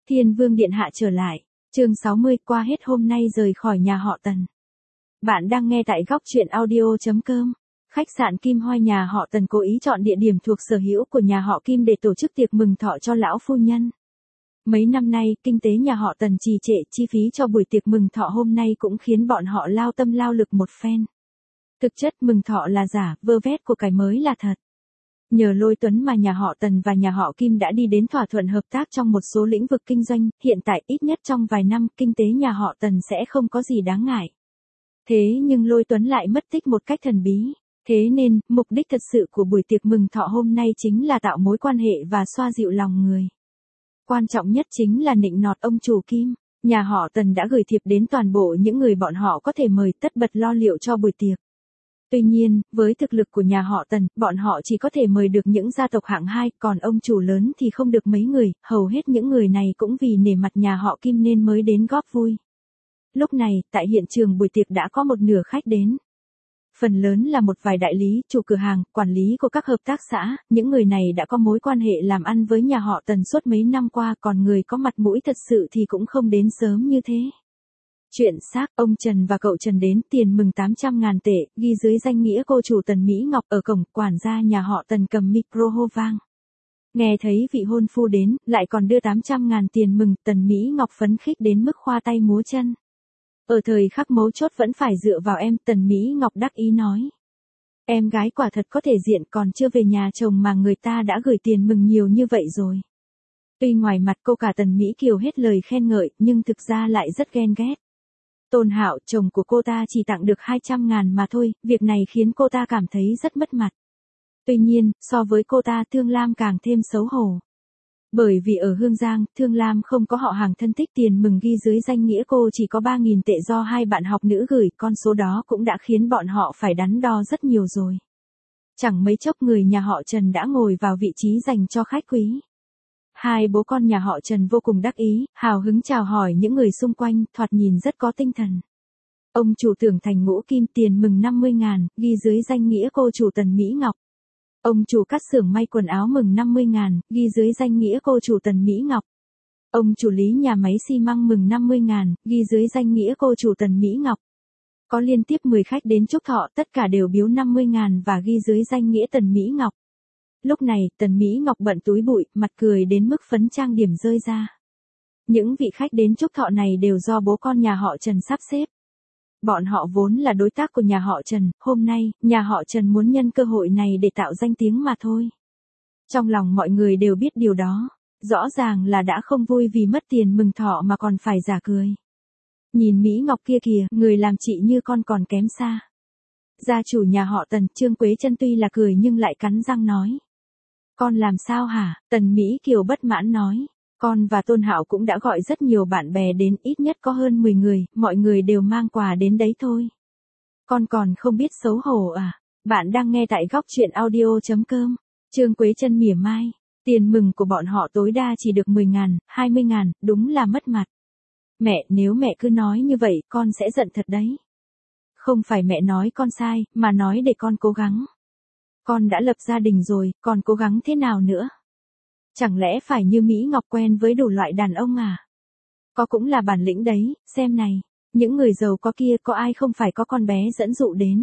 Thiên Vương Điện Hạ trở lại. Chương 60 qua hết hôm nay rời khỏi nhà họ Tần. Bạn đang nghe tại góc truyện audio.com. Khách sạn Kim Hoa nhà họ Tần cố ý chọn địa điểm thuộc sở hữu của nhà họ Kim để tổ chức tiệc mừng thọ cho lão phu nhân. Mấy năm nay, kinh tế nhà họ Tần trì trệ, chi phí cho buổi tiệc mừng thọ hôm nay cũng khiến bọn họ lao tâm lao lực một phen. Thực chất mừng thọ là giả, vơ vét của cải mới là thật. Nhờ Lôi Tuấn mà nhà họ Tần và nhà họ Kim đã đi đến thỏa thuận hợp tác trong một số lĩnh vực kinh doanh, hiện tại ít nhất trong vài năm kinh tế nhà họ Tần sẽ không có gì đáng ngại. Thế nhưng Lôi Tuấn lại mất tích một cách thần bí. Thế nên, mục đích thật sự của buổi tiệc mừng thọ hôm nay chính là tạo mối quan hệ và xoa dịu lòng người. Quan trọng nhất chính là nịnh nọt ông chủ Kim. Nhà họ Tần đã gửi thiệp đến toàn bộ những người bọn họ có thể mời, tất bật lo liệu cho buổi tiệc. Tuy nhiên, với thực lực của nhà họ Tần, bọn họ chỉ có thể mời được những gia tộc hạng 2, còn ông chủ lớn thì không được mấy người, hầu hết những người này cũng vì nể mặt nhà họ Kim nên mới đến góp vui. Lúc này, tại hiện trường buổi tiệc đã có một nửa khách đến. Phần lớn là một vài đại lý, chủ cửa hàng, quản lý của các hợp tác xã, những người này đã có mối quan hệ làm ăn với nhà họ Tần suốt mấy năm qua, còn người có mặt mũi thật sự thì cũng không đến sớm như thế. Chuyện xác, ông Trần và cậu Trần đến, tiền mừng 800.000 tệ, ghi dưới danh nghĩa cô chủ Tần Mỹ Ngọc. Ở cổng, quản gia nhà họ Tần cầm micro hô vang. Nghe thấy vị hôn phu đến, lại còn đưa 800.000 tiền mừng, Tần Mỹ Ngọc phấn khích đến mức khoa tay múa chân. Ở thời khắc mấu chốt vẫn phải dựa vào em, Tần Mỹ Ngọc đắc ý nói. Em gái quả thật có thể diện, còn chưa về nhà chồng mà người ta đã gửi tiền mừng nhiều như vậy rồi. Tuy ngoài mặt cô cả Tần Mỹ Kiều hết lời khen ngợi, nhưng thực ra lại rất ghen ghét. Tôn Hạo, chồng của cô ta chỉ tặng được 200.000 mà thôi, việc này khiến cô ta cảm thấy rất mất mặt. Tuy nhiên, so với cô ta, Thương Lam càng thêm xấu hổ. Bởi vì ở Hương Giang, Thương Lam không có họ hàng thân thích, tiền mừng ghi dưới danh nghĩa cô chỉ có 3.000 tệ do hai bạn học nữ gửi, con số đó cũng đã khiến bọn họ phải đắn đo rất nhiều rồi. Chẳng mấy chốc người nhà họ Trần đã ngồi vào vị trí dành cho khách quý. Hai bố con nhà họ Trần vô cùng đắc ý, hào hứng chào hỏi những người xung quanh, thoạt nhìn rất có tinh thần. Ông chủ Tưởng Thành Ngũ Kim, tiền mừng 50.000, ghi dưới danh nghĩa cô chủ Tần Mỹ Ngọc. Ông chủ Cát xưởng may quần áo mừng 50.000, ghi dưới danh nghĩa cô chủ Tần Mỹ Ngọc. Ông chủ lý nhà máy xi măng mừng 50.000, ghi dưới danh nghĩa cô chủ Tần Mỹ Ngọc. Có liên tiếp 10 khách đến chúc thọ, tất cả đều biếu 50.000 và ghi dưới danh nghĩa Tần Mỹ Ngọc. Lúc này, Tần Mỹ Ngọc bận túi bụi, mặt cười đến mức phấn trang điểm rơi ra. Những vị khách đến chúc thọ này đều do bố con nhà họ Trần sắp xếp. Bọn họ vốn là đối tác của nhà họ Trần, hôm nay, nhà họ Trần muốn nhân cơ hội này để tạo danh tiếng mà thôi. Trong lòng mọi người đều biết điều đó, rõ ràng là đã không vui vì mất tiền mừng thọ mà còn phải giả cười. Nhìn Mỹ Ngọc kia kìa, người làm chị như con còn kém xa. Gia chủ nhà họ Tần, Trương Quế Chân tuy là cười nhưng lại cắn răng nói. Con làm sao hả? Tần Mỹ Kiều bất mãn nói. Con và Tôn Hạo cũng đã gọi rất nhiều bạn bè đến, ít nhất có hơn 10 người, mọi người đều mang quà đến đấy thôi. Con còn không biết xấu hổ à? Bạn đang nghe tại góc truyện audio.com. Trương Quế Chân mỉa mai. Tiền mừng của bọn họ tối đa chỉ được 10.000, 20.000, đúng là mất mặt. Mẹ, nếu mẹ cứ nói như vậy, con sẽ giận thật đấy. Không phải mẹ nói con sai, mà nói để con cố gắng. Con đã lập gia đình rồi, còn cố gắng thế nào nữa? Chẳng lẽ phải như Mỹ Ngọc quen với đủ loại đàn ông à? Có cũng là bản lĩnh đấy, xem này. Những người giàu có kia có ai không phải có con bé dẫn dụ đến.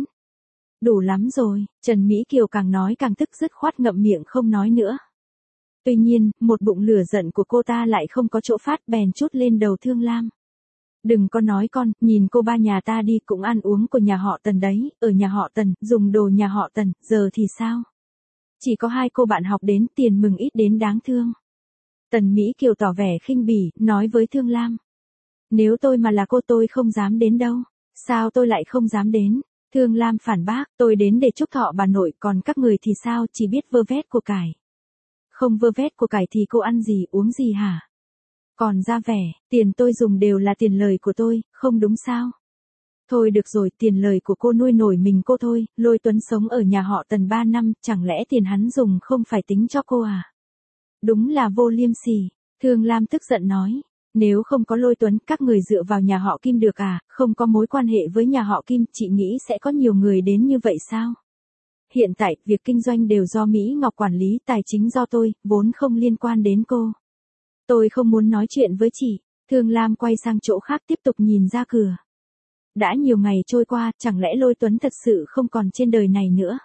Đủ lắm rồi, Trần Mỹ Kiều càng nói càng tức, dứt khoát ngậm miệng không nói nữa. Tuy nhiên, một bụng lửa giận của cô ta lại không có chỗ phát, bèn trút lên đầu Thương Lam. Đừng có nói con, nhìn cô ba nhà ta đi, cũng ăn uống của nhà họ Tần đấy, ở nhà họ Tần, dùng đồ nhà họ Tần, giờ thì sao? Chỉ có hai cô bạn học đến, tiền mừng ít đến đáng thương. Tần Mỹ Kiều tỏ vẻ khinh bỉ, nói với Thương Lam. Nếu tôi mà là cô tôi không dám đến đâu. Sao tôi lại không dám đến? Thương Lam phản bác, tôi đến để chúc thọ bà nội, còn các người thì sao, chỉ biết vơ vét của cải. Không vơ vét của cải thì cô ăn gì uống gì hả? Còn ra vẻ, tiền tôi dùng đều là tiền lời của tôi, không đúng sao? Thôi được rồi, tiền lời của cô nuôi nổi mình cô thôi, Lôi Tuấn sống ở nhà họ Tần 3 năm, chẳng lẽ tiền hắn dùng không phải tính cho cô à? Đúng là vô liêm sỉ, Thương Lam tức giận nói. Nếu không có Lôi Tuấn, các người dựa vào nhà họ Kim được à, không có mối quan hệ với nhà họ Kim, chị nghĩ sẽ có nhiều người đến như vậy sao? Hiện tại, việc kinh doanh đều do Mỹ Ngọc quản lý, tài chính do tôi, vốn không liên quan đến cô. Tôi không muốn nói chuyện với chị. Thương Lam quay sang chỗ khác tiếp tục nhìn ra cửa. Đã nhiều ngày trôi qua, chẳng lẽ Lôi Tuấn thật sự không còn trên đời này nữa?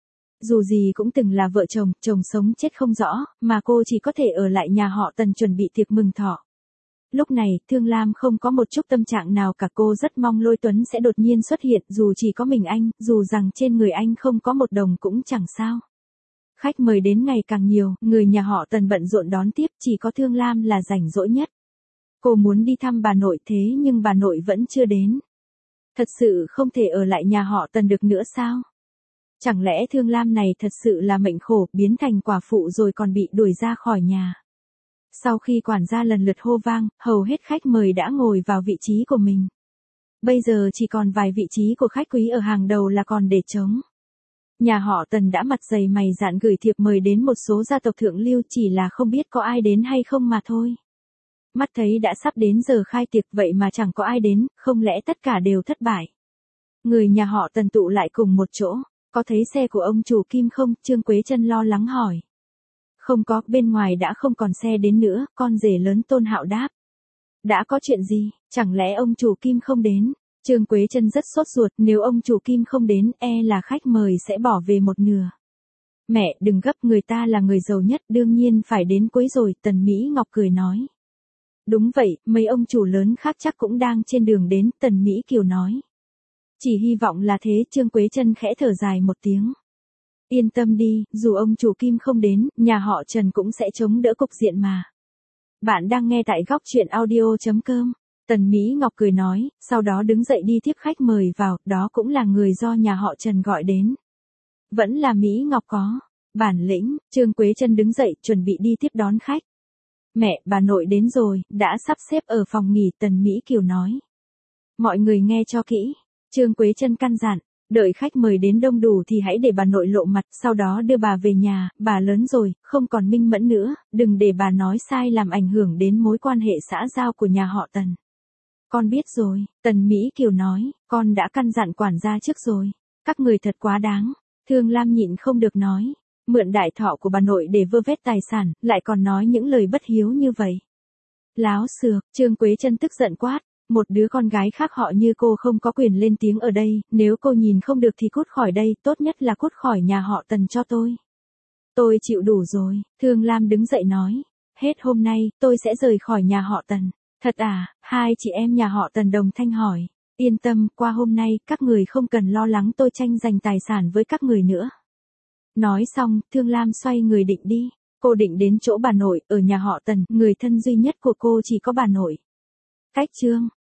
Dù gì cũng từng là vợ chồng, chồng sống chết không rõ, mà cô chỉ có thể ở lại nhà họ Tần chuẩn bị tiệc mừng thọ. Lúc này, Thương Lam không có một chút tâm trạng nào cả, cô rất mong Lôi Tuấn sẽ đột nhiên xuất hiện, dù chỉ có mình anh, dù rằng trên người anh không có một đồng cũng chẳng sao. Khách mời đến ngày càng nhiều, người nhà họ Tần bận rộn đón tiếp, chỉ có Thương Lam là rảnh rỗi nhất. Cô muốn đi thăm bà nội thế nhưng bà nội vẫn chưa đến. Thật sự không thể ở lại nhà họ Tần được nữa sao? Chẳng lẽ Thương Lam này thật sự là mệnh khổ, biến thành quả phụ rồi còn bị đuổi ra khỏi nhà? Sau khi quản gia lần lượt hô vang, hầu hết khách mời đã ngồi vào vị trí của mình. Bây giờ chỉ còn vài vị trí của khách quý ở hàng đầu là còn để trống. Nhà họ Tần đã mặt dày mày dạn gửi thiệp mời đến một số gia tộc thượng lưu, chỉ là không biết có ai đến hay không mà thôi. Mắt thấy đã sắp đến giờ khai tiệc vậy mà chẳng có ai đến, không lẽ tất cả đều thất bại? Người nhà họ Tần tụ lại cùng một chỗ, có thấy xe của ông chủ Kim không? Trương Quế Trân lo lắng hỏi. Không có, bên ngoài đã không còn xe đến nữa, con rể lớn Tôn Hạo đáp. Đã có chuyện gì, chẳng lẽ ông chủ Kim không đến? Trương Quế Trân rất sốt ruột, nếu ông chủ Kim không đến, là khách mời sẽ bỏ về một nửa. Mẹ, đừng gấp, người ta là người giàu nhất, đương nhiên phải đến cuối rồi, Tần Mỹ Ngọc cười nói. Đúng vậy, mấy ông chủ lớn khác chắc cũng đang trên đường đến, Tần Mỹ Kiều nói. Chỉ hy vọng là thế, Trương Quế Trân khẽ thở dài một tiếng. Yên tâm đi, dù ông chủ Kim không đến, nhà họ Trần cũng sẽ chống đỡ cục diện mà. Bạn đang nghe tại góc truyện audio.com. Tần Mỹ Ngọc cười nói, sau đó đứng dậy đi tiếp khách mời vào, đó cũng là người do nhà họ Trần gọi đến. Vẫn là Mỹ Ngọc có bản lĩnh. Trương Quế Trân đứng dậy, chuẩn bị đi tiếp đón khách. Mẹ, bà nội đến rồi, đã sắp xếp ở phòng nghỉ, Tần Mỹ Kiều nói. Mọi người nghe cho kỹ. Trương Quế Trân căn dặn, đợi khách mời đến đông đủ thì hãy để bà nội lộ mặt, sau đó đưa bà về nhà, bà lớn rồi, không còn minh mẫn nữa, đừng để bà nói sai làm ảnh hưởng đến mối quan hệ xã giao của nhà họ Tần. Con biết rồi, Tần Mỹ Kiều nói, con đã căn dặn quản gia trước rồi. Các người thật quá đáng. Thương Lam nhịn không được nói, mượn đại thọ của bà nội để vơ vét tài sản, lại còn nói những lời bất hiếu như vậy. Láo xược, Trương Quế Trân tức giận quát, một đứa con gái khác họ như cô không có quyền lên tiếng ở đây, nếu cô nhìn không được thì cút khỏi đây, tốt nhất là cút khỏi nhà họ Tần cho tôi. Tôi chịu đủ rồi, Thương Lam đứng dậy nói, hết hôm nay, tôi sẽ rời khỏi nhà họ Tần. Thật à? Hai chị em nhà họ Tần đồng thanh hỏi. Yên tâm, qua hôm nay, các người không cần lo lắng tôi tranh giành tài sản với các người nữa. Nói xong, Thương Lam xoay người định đi. Cô định đến chỗ bà nội, ở nhà họ Tần, người thân duy nhất của cô chỉ có bà nội. Cách chương